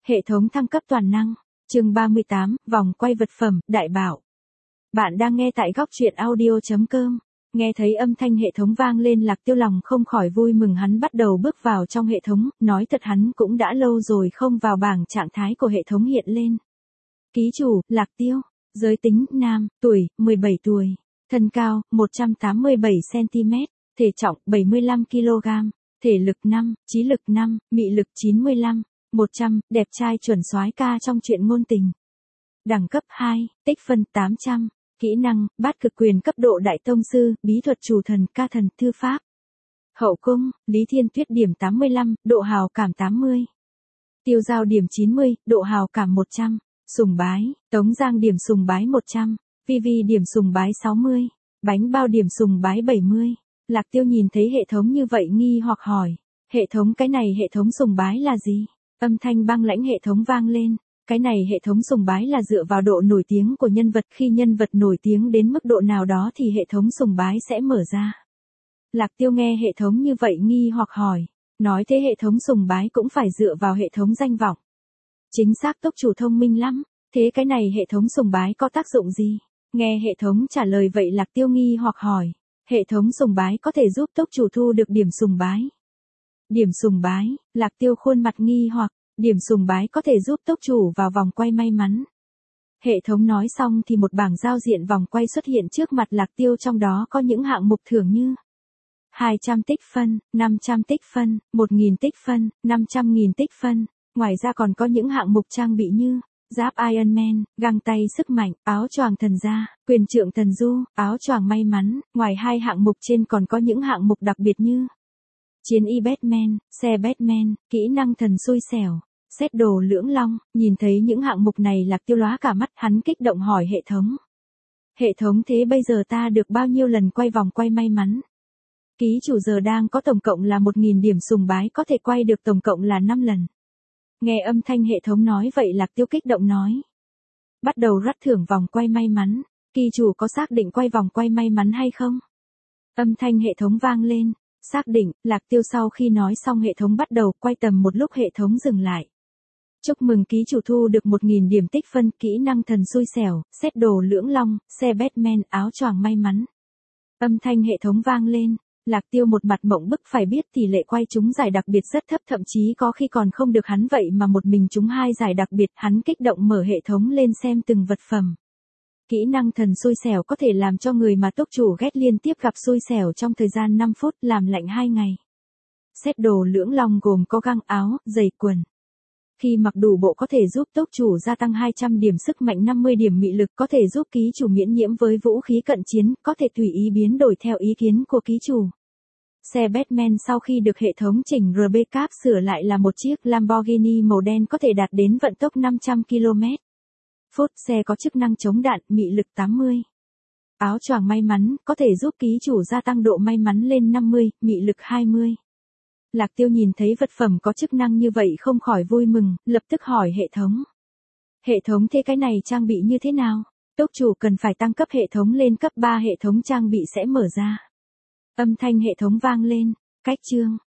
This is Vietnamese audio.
Hệ thống thăng cấp toàn năng. Chương 38, vòng quay vật phẩm, đại bảo. Bạn đang nghe tại góc truyện audio.com. Nghe thấy âm thanh hệ thống vang lên, Lạc Tiêu lòng không khỏi vui mừng, hắn bắt đầu bước vào trong hệ thống, nói thật hắn cũng đã lâu rồi không vào bảng trạng thái của hệ thống hiện lên. Ký chủ, Lạc Tiêu, giới tính, nam, tuổi, 17 tuổi, thân cao, 187cm, thể trọng, 75kg, thể lực 5, trí lực 5, mị lực 95, 100, đẹp trai chuẩn soái ca trong truyện ngôn tình. Đẳng cấp 2, tích phân 800, kỹ năng, bát cực quyền cấp độ đại tông sư, bí thuật chủ thần, ca thần, thư pháp. Hậu cung, Lý Thiên Tuyết điểm 85, độ hào cảm 80. Tiêu Giao điểm 90, độ hào cảm 100. Sùng bái, Tống Giang điểm sùng bái 100, Vivi điểm sùng bái 60, Bánh Bao điểm sùng bái 70. Lạc Tiêu nhìn thấy hệ thống như vậy nghi hoặc hỏi, hệ thống, cái này hệ thống sùng bái là gì? Âm thanh băng lãnh hệ thống vang lên, cái này hệ thống sùng bái là dựa vào độ nổi tiếng của nhân vật, khi nhân vật nổi tiếng đến mức độ nào đó thì hệ thống sùng bái sẽ mở ra. Lạc Tiêu nghe hệ thống như vậy nghi hoặc hỏi, nói thế hệ thống sùng bái cũng phải dựa vào hệ thống danh vọng. Chính xác, tốc chủ thông minh lắm, thế cái này hệ thống sùng bái có tác dụng gì? Nghe hệ thống trả lời vậy Lạc Tiêu nghi hoặc hỏi, hệ thống sùng bái có thể giúp tốc chủ thu được điểm sùng bái. Điểm sùng bái, Lạc Tiêu khuôn mặt nghi hoặc, điểm sùng bái có thể giúp tốc chủ vào vòng quay may mắn. Hệ thống nói xong thì một bảng giao diện vòng quay xuất hiện trước mặt Lạc Tiêu, trong đó có những hạng mục thưởng như 200 tích phân, 500 tích phân, 1000 tích phân, 500.000 tích phân. Ngoài ra còn có những hạng mục trang bị như giáp Iron Man, găng tay sức mạnh, áo choàng thần gia, quyền trượng thần du, áo choàng may mắn. Ngoài hai hạng mục trên còn có những hạng mục đặc biệt như chiến y Batman, xe Batman, kỹ năng thần xui xẻo, xét đồ lưỡng long. Nhìn thấy những hạng mục này Lạc Tiêu lóa cả mắt, hắn kích động hỏi hệ thống. Hệ thống, thế bây giờ ta được bao nhiêu lần quay vòng quay may mắn? Ký chủ giờ đang có tổng cộng là 1000 điểm sùng bái, có thể quay được tổng cộng là 5 lần. Nghe âm thanh hệ thống nói vậy Lạc Tiêu kích động nói. Bắt đầu rắt thưởng vòng quay may mắn, ký chủ có xác định quay vòng quay may mắn hay không? Âm thanh hệ thống vang lên, xác định. Lạc Tiêu sau khi nói xong hệ thống bắt đầu quay, tầm một lúc hệ thống dừng lại. Chúc mừng ký chủ thu được 1000 điểm tích phân, kỹ năng thần xui xẻo, xét đồ lưỡng long, xe Batman, áo choàng may mắn. Âm thanh hệ thống vang lên. Lạc Tiêu một mặt mộng bức, phải biết tỷ lệ quay trúng giải đặc biệt rất thấp, thậm chí có khi còn không được hắn, vậy mà một mình trúng 2 giải đặc biệt. Hắn kích động mở hệ thống lên xem từng vật phẩm. Kỹ năng thần xui xẻo có thể làm cho người mà tốc chủ ghét liên tiếp gặp xui xẻo trong thời gian 5 phút, làm lạnh 2 ngày. Set đồ lưỡng long gồm có găng, áo, giày, quần. Khi mặc đủ bộ có thể giúp tốc chủ gia tăng 200 điểm sức mạnh, 50 điểm mị lực, có thể giúp ký chủ miễn nhiễm với vũ khí cận chiến, có thể tùy ý biến đổi theo ý kiến của ký chủ. Xe Batman sau khi được hệ thống chỉnh RB Cap sửa lại là một chiếc Lamborghini màu đen, có thể đạt đến vận tốc 500 km/h. Xe có chức năng chống đạn, mị lực 80. Áo choàng may mắn, có thể giúp ký chủ gia tăng độ may mắn lên 50, mị lực 20. Lạc Tiêu nhìn thấy vật phẩm có chức năng như vậy không khỏi vui mừng, lập tức hỏi hệ thống. Hệ thống, thế cái này trang bị như thế nào? Tốc chủ cần phải tăng cấp hệ thống lên cấp 3, hệ thống trang bị sẽ mở ra. Âm thanh hệ thống vang lên, cách chương,